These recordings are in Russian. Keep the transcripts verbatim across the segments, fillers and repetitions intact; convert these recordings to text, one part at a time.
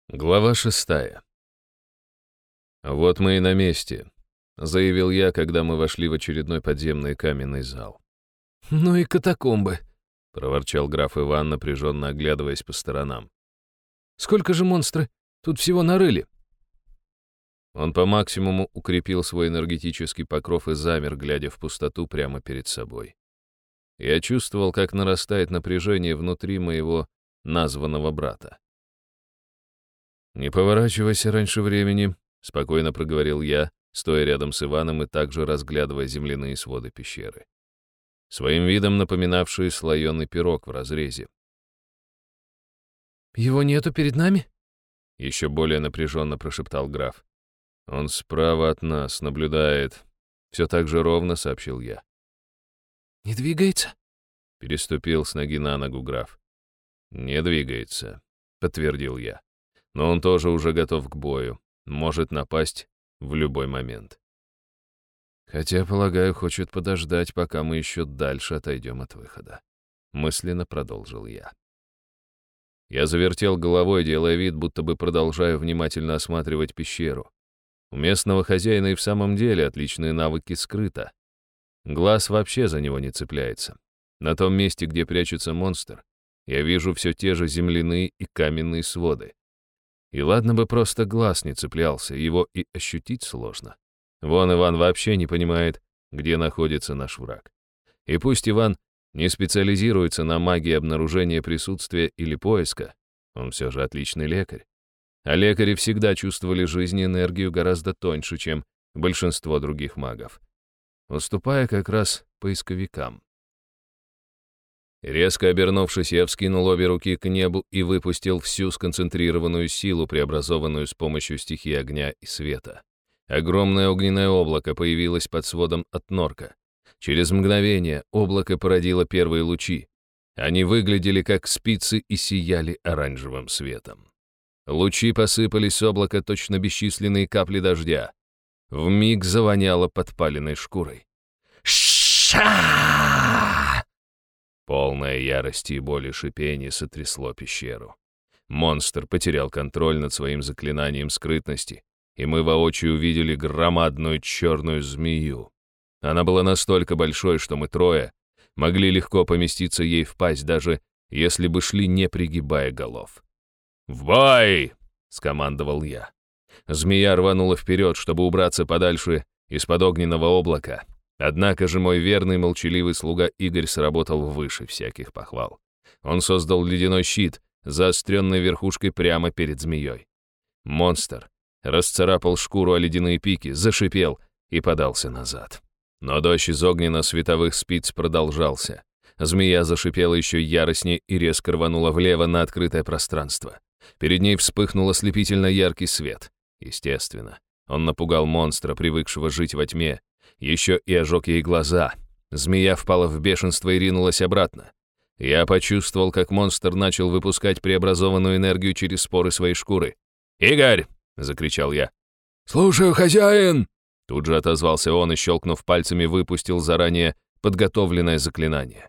Глава шестая. «Вот мы и на месте», — заявил я, когда мы вошли в очередной подземный каменный зал. «Ну и катакомбы», — проворчал граф Иван, напряженно оглядываясь по сторонам. «Сколько же монстры тут всего нарыли?» Он по максимуму укрепил свой энергетический покров и замер, глядя в пустоту прямо перед собой. Я чувствовал, как нарастает напряжение внутри моего названного брата. «Не поворачивайся раньше времени», — спокойно проговорил я, стоя рядом с Иваном и также разглядывая земляные своды пещеры, своим видом напоминавшие слоеный пирог в разрезе. «Его нету перед нами?» — еще более напряженно прошептал граф. «Он справа от нас наблюдает», — все так же ровно сообщил я. «Не двигается?» — переступил с ноги на ногу граф. «Не двигается», — подтвердил я. «Но он тоже уже готов к бою, может напасть в любой момент. Хотя, полагаю, хочет подождать, пока мы еще дальше отойдем от выхода», — мысленно продолжил я. Я завертел головой, делая вид, будто бы продолжаю внимательно осматривать пещеру. У местного хозяина и в самом деле отличные навыки скрыто. Глаз вообще за него не цепляется. На том месте, где прячется монстр, я вижу все те же земляные и каменные своды. И ладно бы просто глаз не цеплялся, его и ощутить сложно. Вон Иван вообще не понимает, где находится наш враг. И пусть Иван не специализируется на магии обнаружения присутствия или поиска, он все же отличный лекарь. А лекари всегда чувствовали жизнь и энергию гораздо тоньше, чем большинство других магов, уступая как раз поисковикам. Резко обернувшись, я вскинул обе руки к небу и выпустил всю сконцентрированную силу, преобразованную с помощью стихии огня и света. Огромное огненное облако появилось под сводом от норка. Через мгновение облако породило первые лучи. Они выглядели как спицы и сияли оранжевым светом. Лучи посыпались с облака точно бесчисленные капли дождя. Вмиг завоняло подпаленной шкурой. «Ша!» Полное ярости и боли шипение сотрясло пещеру. Монстр потерял контроль над своим заклинанием скрытности, и мы воочию увидели громадную черную змею. Она была настолько большой, что мы трое могли легко поместиться ей в пасть, даже если бы шли, не пригибая голов. «В бой!» — скомандовал я. Змея рванула вперед, чтобы убраться подальше из-под огненного облака. Однако же мой верный молчаливый слуга Игорь сработал выше всяких похвал. Он создал ледяной щит, заостренной верхушкой прямо перед змеей. Монстр расцарапал шкуру о ледяные пики, зашипел и подался назад. Но дождь из огненно-световых спиц продолжался. Змея зашипела еще яростнее и резко рванула влево на открытое пространство. Перед ней вспыхнул ослепительно яркий свет. Естественно, он напугал монстра, привыкшего жить во тьме, еще и ожег ей глаза. Змея впала в бешенство и ринулась обратно. Я почувствовал, как монстр начал выпускать преобразованную энергию через споры своей шкуры. «Игорь!» — закричал я. «Слушаю, хозяин!» Тут же отозвался он и, щелкнув пальцами, выпустил заранее подготовленное заклинание.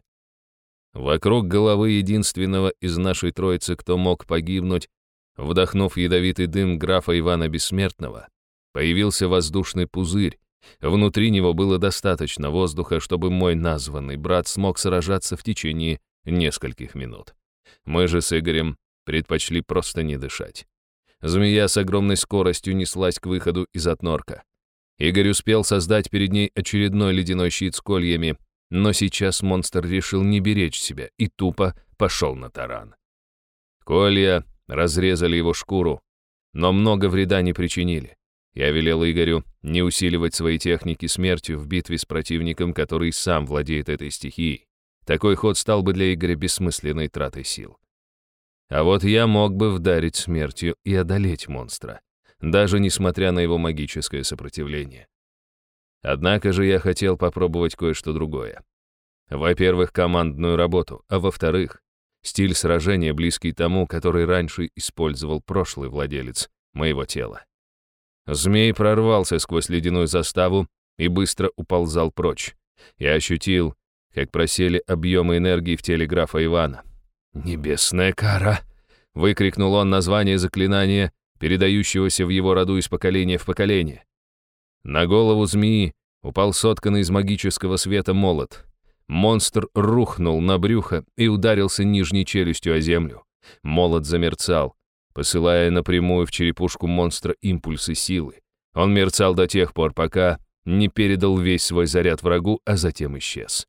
Вокруг головы единственного из нашей троицы, кто мог погибнуть, вдохнув ядовитый дым графа Ивана Бессмертного, появился воздушный пузырь. Внутри него было достаточно воздуха, чтобы мой названный брат смог сражаться в течение нескольких минут. Мы же с Игорем предпочли просто не дышать. Змея с огромной скоростью неслась к выходу из отнорка. Игорь успел создать перед ней очередной ледяной щит с кольями, но сейчас монстр решил не беречь себя и тупо пошел на таран. Колья разрезали его шкуру, но много вреда не причинили. Я велел Игорю не усиливать свои техники смертью в битве с противником, который сам владеет этой стихией. Такой ход стал бы для Игоря бессмысленной тратой сил. А вот я мог бы вдарить смертью и одолеть монстра, даже несмотря на его магическое сопротивление. Однако же я хотел попробовать кое-что другое. Во-первых, командную работу, а во-вторых, стиль сражения, близкий тому, который раньше использовал прошлый владелец моего тела. Змей прорвался сквозь ледяную заставу и быстро уползал прочь. Я ощутил, как просели объемы энергии в теле графа Ивана. «Небесная кара! выкрикнул он название заклинания, передающегося в его роду из поколения в поколение. На голову змеи упал сотканный из магического света молот. Монстр рухнул на брюхо и ударился нижней челюстью о землю. Молот замерцал, посылая напрямую в черепушку монстра импульсы силы. Он мерцал до тех пор, пока не передал весь свой заряд врагу, а затем исчез.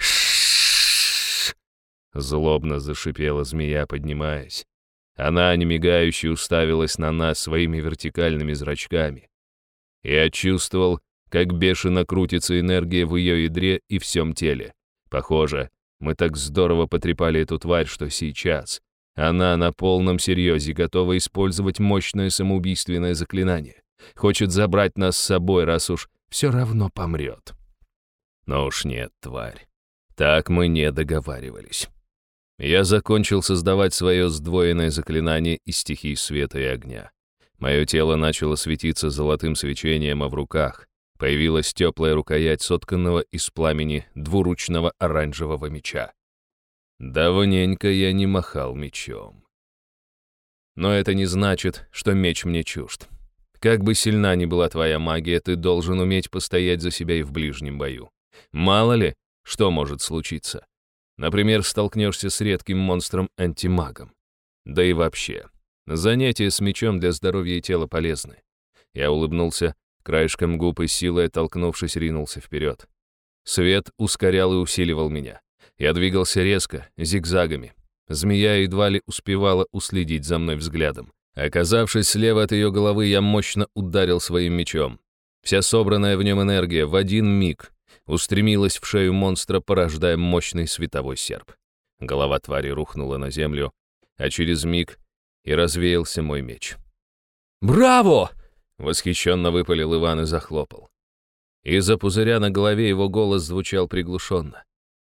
«Ш-ш-ш!» Злобно зашипела змея, поднимаясь. Она, немигающе, уставилась на нас своими вертикальными зрачками. Я чувствовал, как бешено крутится энергия в ее ядре и всем теле. Похоже, мы так здорово потрепали эту тварь, что сейчас она на полном серьезе готова использовать мощное самоубийственное заклинание. Хочет забрать нас с собой, раз уж все равно помрет. Но уж нет, тварь. Так мы не договаривались. Я закончил создавать свое сдвоенное заклинание из стихий света и огня. Мое тело начало светиться золотым свечением, а в руках появилась теплая рукоять сотканного из пламени двуручного оранжевого меча. Давненько я не махал мечом. Но это не значит, что меч мне чужд. Как бы сильна ни была твоя магия, ты должен уметь постоять за себя и в ближнем бою. Мало ли, что может случиться. Например, столкнешься с редким монстром-антимагом. Да и вообще, занятия с мечом для здоровья и тела полезны. Я улыбнулся, краешком губ и силой оттолкнувшись, ринулся вперед. Свет ускорял и усиливал меня. Я двигался резко, зигзагами. Змея едва ли успевала уследить за мной взглядом. Оказавшись слева от ее головы, я мощно ударил своим мечом. Вся собранная в нем энергия в один миг устремилась в шею монстра, порождая мощный световой серп. Голова твари рухнула на землю, а через миг и развеялся мой меч. «Браво!» — восхищенно выпалил Иван и захлопал. Из-за пузыря на голове его голос звучал приглушенно.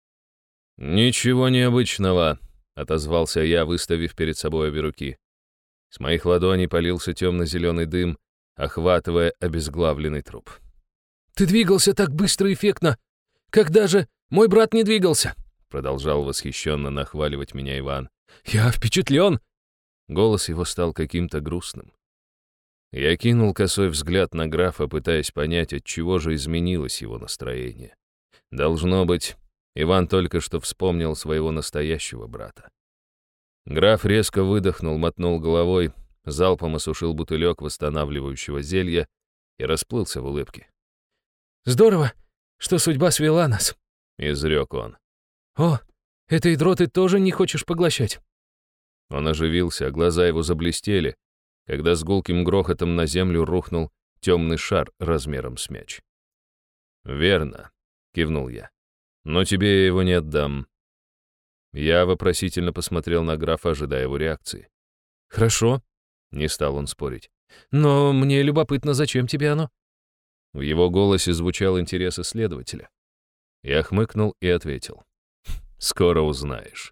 «Ничего необычного», — отозвался я, выставив перед собой обе руки. С моих ладоней полился темно-зеленый дым, охватывая обезглавленный труп. «Ты двигался так быстро и эффектно! Когда же мой брат не двигался?» Продолжал восхищенно нахваливать меня Иван. «Я впечатлен!» Голос его стал каким-то грустным. Я кинул косой взгляд на графа, пытаясь понять, от чего же изменилось его настроение. Должно быть, Иван только что вспомнил своего настоящего брата. Граф резко выдохнул, мотнул головой, залпом осушил бутылек восстанавливающего зелья и расплылся в улыбке. «Здорово, что судьба свела нас», — изрек он. «О, это ядро ты тоже не хочешь поглощать?» Он оживился, а глаза его заблестели, когда с гулким грохотом на землю рухнул темный шар размером с мяч. «Верно», — кивнул я, — «но тебе я его не отдам». Я вопросительно посмотрел на графа, ожидая его реакции. «Хорошо», — не стал он спорить, — «но мне любопытно, зачем тебе оно?» В его голосе звучал интерес исследователя. Я хмыкнул и ответил. «Скоро узнаешь».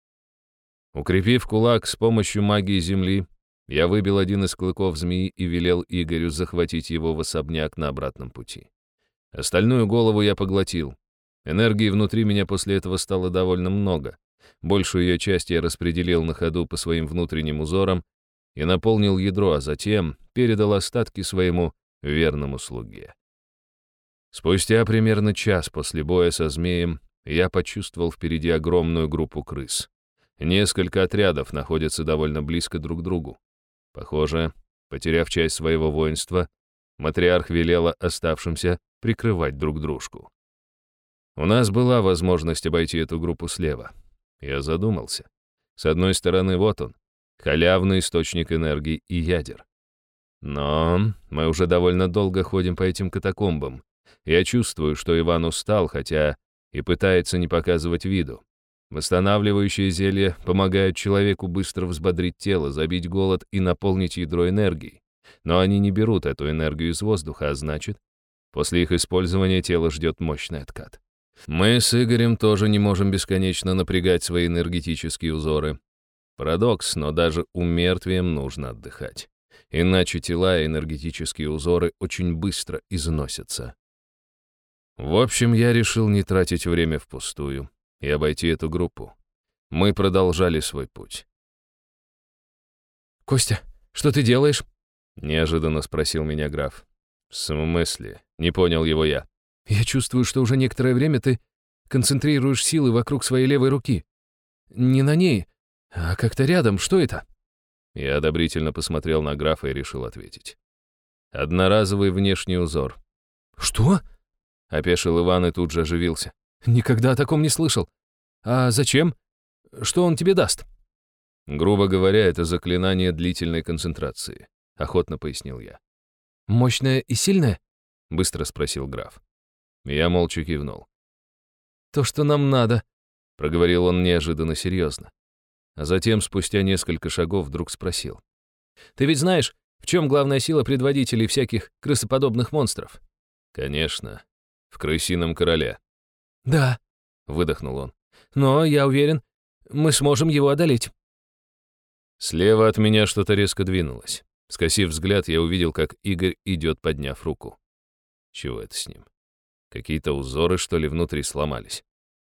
Укрепив кулак с помощью магии земли, я выбил один из клыков змеи и велел Игорю захватить его в особняк на обратном пути. Остальную голову я поглотил. Энергии внутри меня после этого стало довольно много. Большую ее часть я распределил на ходу по своим внутренним узорам и наполнил ядро, а затем передал остатки своему верному слуге. Спустя примерно час после боя со змеем я почувствовал впереди огромную группу крыс. Несколько отрядов находятся довольно близко друг к другу. Похоже, потеряв часть своего воинства, матриарх велела оставшимся прикрывать друг дружку. У нас была возможность обойти эту группу слева. Я задумался. С одной стороны, вот он, халявный источник энергии и ядер. Но мы уже довольно долго ходим по этим катакомбам. Я чувствую, что Иван устал, хотя и пытается не показывать виду. Восстанавливающие зелья помогают человеку быстро взбодрить тело, забить голод и наполнить ядро энергией. Но они не берут эту энергию из воздуха, а значит, после их использования тело ждет мощный откат. Мы с Игорем тоже не можем бесконечно напрягать свои энергетические узоры. Парадокс, но даже умертвием нужно отдыхать. Иначе тела и энергетические узоры очень быстро износятся. В общем, я решил не тратить время впустую и обойти эту группу. Мы продолжали свой путь. «Костя, что ты делаешь?» — неожиданно спросил меня граф. «В смысле?» — не понял его я. «Я чувствую, что уже некоторое время ты концентрируешь силы вокруг своей левой руки. Не на ней, а как-то рядом. Что это?» Я одобрительно посмотрел на графа и решил ответить. «Одноразовый внешний узор». «Что?» — опешил Иван и тут же оживился. «Никогда о таком не слышал. А зачем? Что он тебе даст?» «Грубо говоря, это заклинание длительной концентрации», — охотно пояснил я. «Мощное и сильное?» — быстро спросил граф. Я молча кивнул. «То, что нам надо», — проговорил он неожиданно серьезно. А затем, спустя несколько шагов, вдруг спросил. «Ты ведь знаешь, в чем главная сила предводителей всяких крысоподобных монстров?» «Конечно. В крысином короле». «Да», — выдохнул он. «Но, я уверен, мы сможем его одолеть». Слева от меня что-то резко двинулось. Скосив взгляд, я увидел, как Игорь идет, подняв руку. Чего это с ним? Какие-то узоры, что ли, внутри сломались?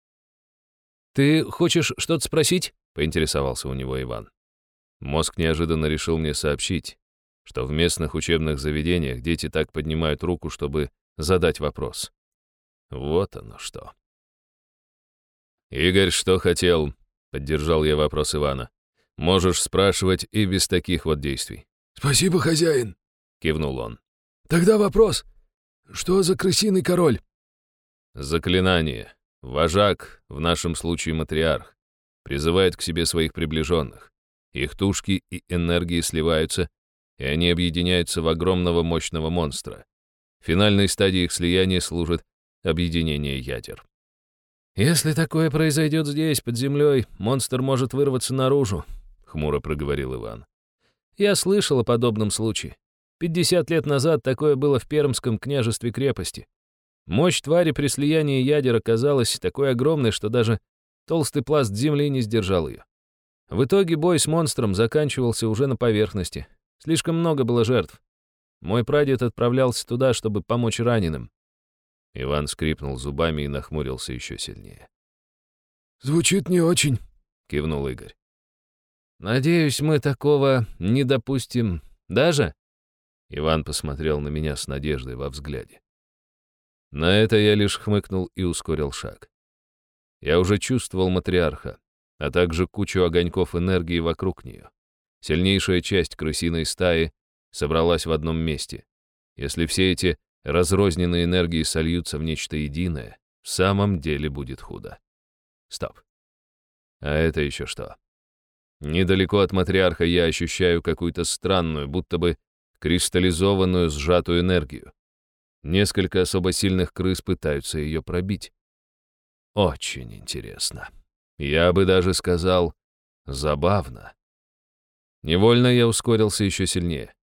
«Ты хочешь что-то спросить?» — поинтересовался у него Иван. Мозг неожиданно решил мне сообщить, что в местных учебных заведениях дети так поднимают руку, чтобы задать вопрос. Вот оно что. «Игорь, что хотел?» — поддержал я вопрос Ивана. «Можешь спрашивать и без таких вот действий». «Спасибо, хозяин», — кивнул он. «Тогда вопрос. Что за крысиный король?» «Заклинание. Вожак, в нашем случае матриарх, призывает к себе своих приближенных. Их тушки и энергии сливаются, и они объединяются в огромного мощного монстра. Финальной стадией их слияния служит объединение ядер». «Если такое произойдет здесь, под землей, монстр может вырваться наружу», — хмуро проговорил Иван. «Я слышал о подобном случае. Пятьдесят лет назад такое было в Пермском княжестве крепости. Мощь твари при слиянии ядер оказалась такой огромной, что даже толстый пласт земли не сдержал ее. В итоге бой с монстром заканчивался уже на поверхности. Слишком много было жертв. Мой прадед отправлялся туда, чтобы помочь раненым». Иван скрипнул зубами и нахмурился еще сильнее. «Звучит не очень», — кивнул Игорь. «Надеюсь, мы такого не допустим даже?» Иван посмотрел на меня с надеждой во взгляде. На это я лишь хмыкнул и ускорил шаг. Я уже чувствовал матриарха, а также кучу огоньков энергии вокруг нее. Сильнейшая часть крысиной стаи собралась в одном месте. Если все эти разрозненные энергии сольются в нечто единое, в самом деле будет худо. Стоп. А это еще что? Недалеко от матриарха я ощущаю какую-то странную, будто бы кристаллизованную сжатую энергию. Несколько особо сильных крыс пытаются ее пробить. Очень интересно. Я бы даже сказал, забавно. Невольно я ускорился еще сильнее.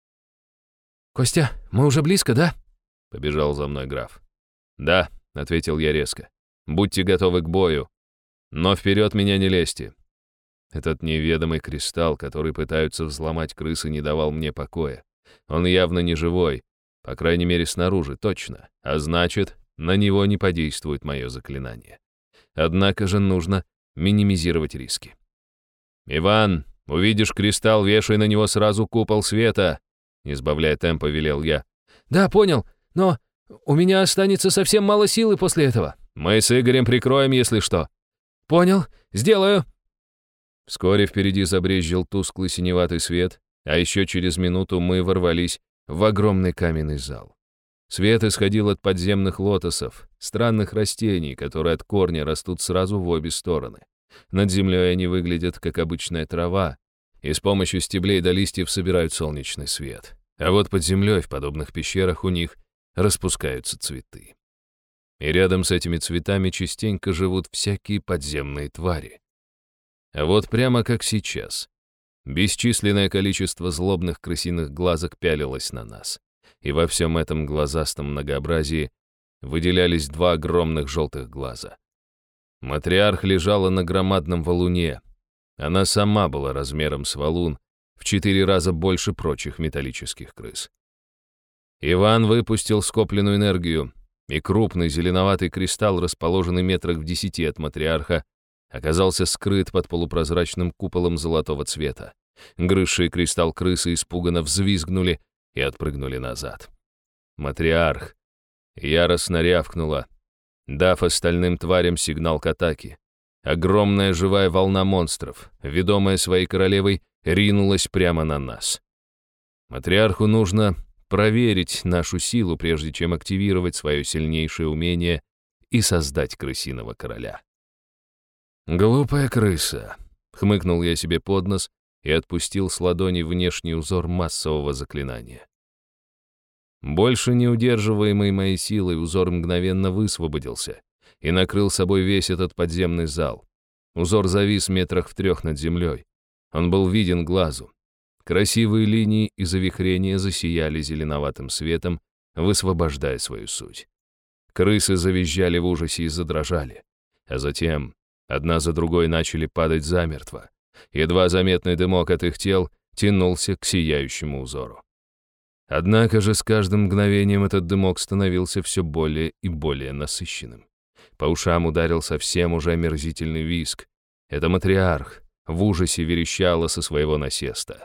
«Костя, мы уже близко, да?» — побежал за мной граф. «Да», — ответил я резко. «Будьте готовы к бою. Но вперед меня не лезьте». Этот неведомый кристалл, который пытаются взломать крысы, не давал мне покоя. Он явно не живой, по крайней мере снаружи, точно. А значит, на него не подействует мое заклинание. Однако же нужно минимизировать риски. «Иван, увидишь кристалл, вешай на него сразу купол света», — не сбавляя темпа, велел я. «Да, понял, но у меня останется совсем мало силы после этого». «Мы с Игорем прикроем, если что». «Понял, сделаю». Вскоре впереди забрезжил тусклый синеватый свет, а еще через минуту мы ворвались в огромный каменный зал. Свет исходил от подземных лотосов, странных растений, которые от корня растут сразу в обе стороны. Над землей они выглядят как обычная трава, и с помощью стеблей до листьев собирают солнечный свет. А вот под землей, в подобных пещерах, у них распускаются цветы. И рядом с этими цветами частенько живут всякие подземные твари. А вот прямо как сейчас. Бесчисленное количество злобных крысиных глазок пялилось на нас. И во всем этом глазастом многообразии выделялись два огромных желтых глаза. Матриарх лежала на громадном валуне. Она сама была размером с валун, в четыре раза больше прочих металлических крыс. Иван выпустил скопленную энергию, и крупный зеленоватый кристалл, расположенный метрах в десяти от матриарха, оказался скрыт под полупрозрачным куполом золотого цвета. Грызшие кристалл крысы испуганно взвизгнули и отпрыгнули назад. Матриарх яростно рявкнула, дав остальным тварям сигнал к атаке. Огромная живая волна монстров, ведомая своей королевой, ринулась прямо на нас. Матриарху нужно проверить нашу силу, прежде чем активировать свое сильнейшее умение и создать крысиного короля. «Глупая крыса», — хмыкнул я себе под нос и отпустил с ладони внешний узор массового заклинания. Больше не удерживаемый моей силой узор мгновенно высвободился и накрыл собой весь этот подземный зал. Узор завис метрах в трех над землей. Он был виден глазу. Красивые линии и завихрения засияли зеленоватым светом, высвобождая свою суть. Крысы завизжали в ужасе и задрожали, а затем одна за другой начали падать замертво. Едва заметный дымок от их тел тянулся к сияющему узору. Однако же с каждым мгновением этот дымок становился все более и более насыщенным. По ушам ударил совсем уже омерзительный визг. Это матриарх в ужасе верещала со своего насеста.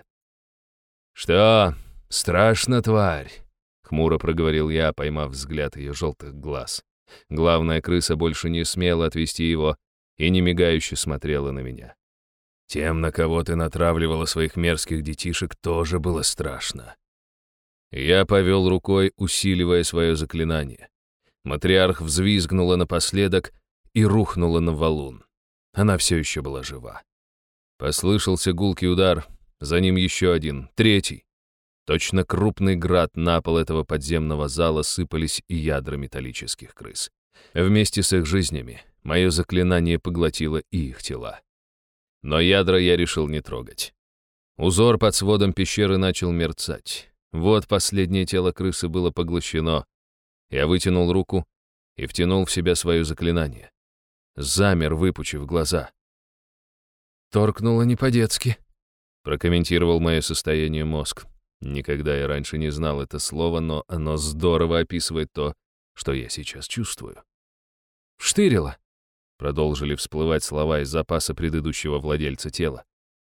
«Что, страшно, тварь?» — хмуро проговорил я, поймав взгляд ее желтых глаз. Главная крыса больше не смела отвести его и немигающе смотрела на меня. Тем, на кого ты натравливала своих мерзких детишек, тоже было страшно. Я повел рукой, усиливая свое заклинание. Матриарх взвизгнула напоследок и рухнула на валун. Она все еще была жива. Послышался гулкий удар, за ним еще один, третий. Точно крупный град на пол этого подземного зала сыпались и ядра металлических крыс. Вместе с их жизнями мое заклинание поглотило и их тела. Но ядра я решил не трогать. Узор под сводом пещеры начал мерцать. Вот последнее тело крысы было поглощено. Я вытянул руку и втянул в себя свое заклинание. Замер, выпучив глаза. «Торкнуло не по-детски», — прокомментировал мое состояние мозг. Никогда я раньше не знал это слово, но оно здорово описывает то, что я сейчас чувствую. «Штырило», — продолжили всплывать слова из запаса предыдущего владельца тела.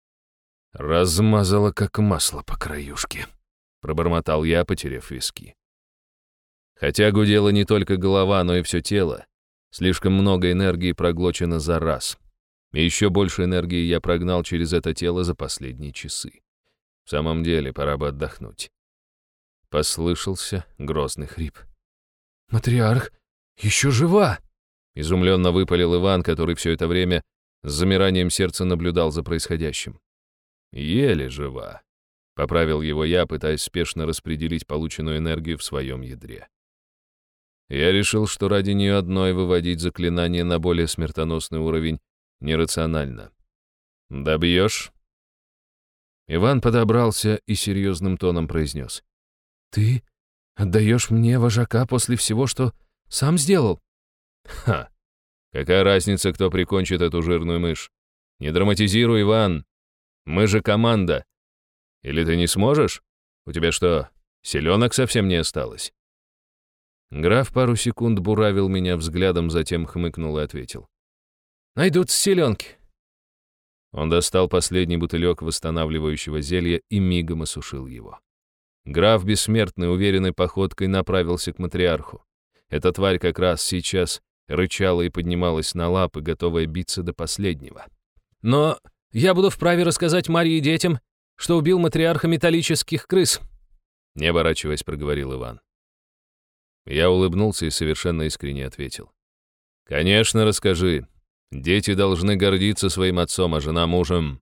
«Размазало, как масло по краюшке», — пробормотал я, потеряв виски. Хотя гудела не только голова, но и все тело. Слишком много энергии проглочено за раз. И еще больше энергии я прогнал через это тело за последние часы. В самом деле, пора бы отдохнуть. Послышался грозный хрип. «Матриарх еще жива!» Изумленно выпалил Иван, который все это время с замиранием сердца наблюдал за происходящим. «Еле жива», — поправил его я, пытаясь спешно распределить полученную энергию в своем ядре. Я решил, что ради нее одной выводить заклинание на более смертоносный уровень нерационально. «Добьешь?» Иван подобрался и серьезным тоном произнес. «Ты отдаешь мне вожака после всего, что сам сделал?» «Ха! Какая разница, кто прикончит эту жирную мышь? Не драматизируй, Иван. Мы же команда. Или ты не сможешь? У тебя что, селенок совсем не осталось?» Граф пару секунд буравил меня взглядом, затем хмыкнул и ответил. «Найдутся селенки». Он достал последний бутылек восстанавливающего зелья и мигом осушил его. Граф бессмертной, уверенной походкой направился к матриарху. Эта тварь как раз сейчас рычала и поднималась на лапы, готовая биться до последнего. «Но я буду вправе рассказать Марии и детям, что убил матриарха металлических крыс», не оборачиваясь, проговорил Иван. Я улыбнулся и совершенно искренне ответил. «Конечно, расскажи. Дети должны гордиться своим отцом, а жена мужем».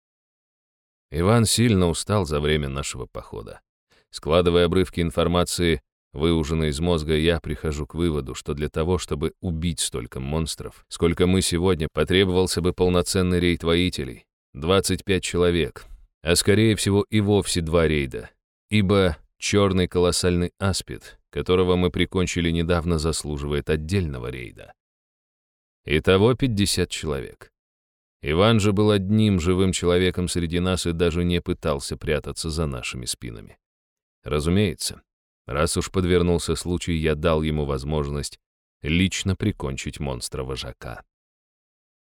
Иван сильно устал за время нашего похода. Складывая обрывки информации, выуженной из мозга, я прихожу к выводу, что для того, чтобы убить столько монстров, сколько мы сегодня, потребовался бы полноценный рейд воителей. двадцать пять человек, а скорее всего и вовсе два рейда, ибо черный колоссальный аспид, которого мы прикончили недавно, заслуживает отдельного рейда. Итого пятьдесят человек. Иван же был одним живым человеком среди нас и даже не пытался прятаться за нашими спинами. Разумеется, раз уж подвернулся случай, я дал ему возможность лично прикончить монстра-вожака.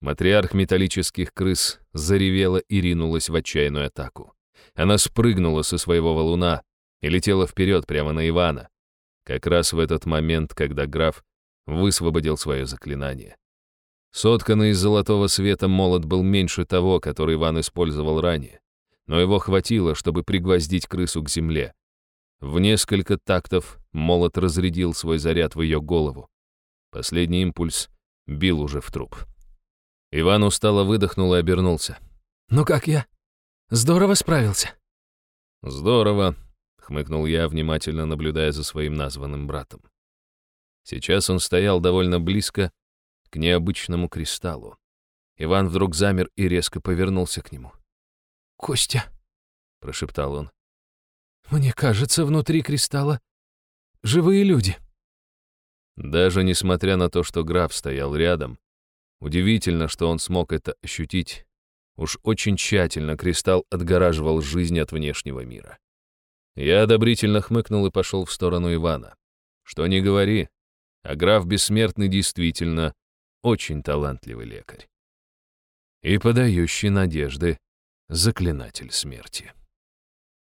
Матриарх металлических крыс заревела и ринулась в отчаянную атаку. Она спрыгнула со своего валуна и летела вперед прямо на Ивана, как раз в этот момент, когда граф высвободил свое заклинание. Сотканный из золотого света молот был меньше того, который Иван использовал ранее, но его хватило, чтобы пригвоздить крысу к земле. В несколько тактов молот разрядил свой заряд в ее голову. Последний импульс бил уже в труп. Иван устало выдохнул и обернулся. «Ну как я? Здорово справился». «Здорово», — хмыкнул я, внимательно наблюдая за своим названным братом. Сейчас он стоял довольно близко к необычному кристаллу. Иван вдруг замер и резко повернулся к нему. «Костя», — прошептал он, — «мне кажется, внутри кристалла живые люди». Даже несмотря на то, что граф стоял рядом, удивительно, что он смог это ощутить. Уж очень тщательно кристалл отгораживал жизнь от внешнего мира. Я одобрительно хмыкнул и пошел в сторону Ивана. Что ни говори, а граф Бессмертный действительно очень талантливый лекарь. И подающий надежды заклинатель смерти.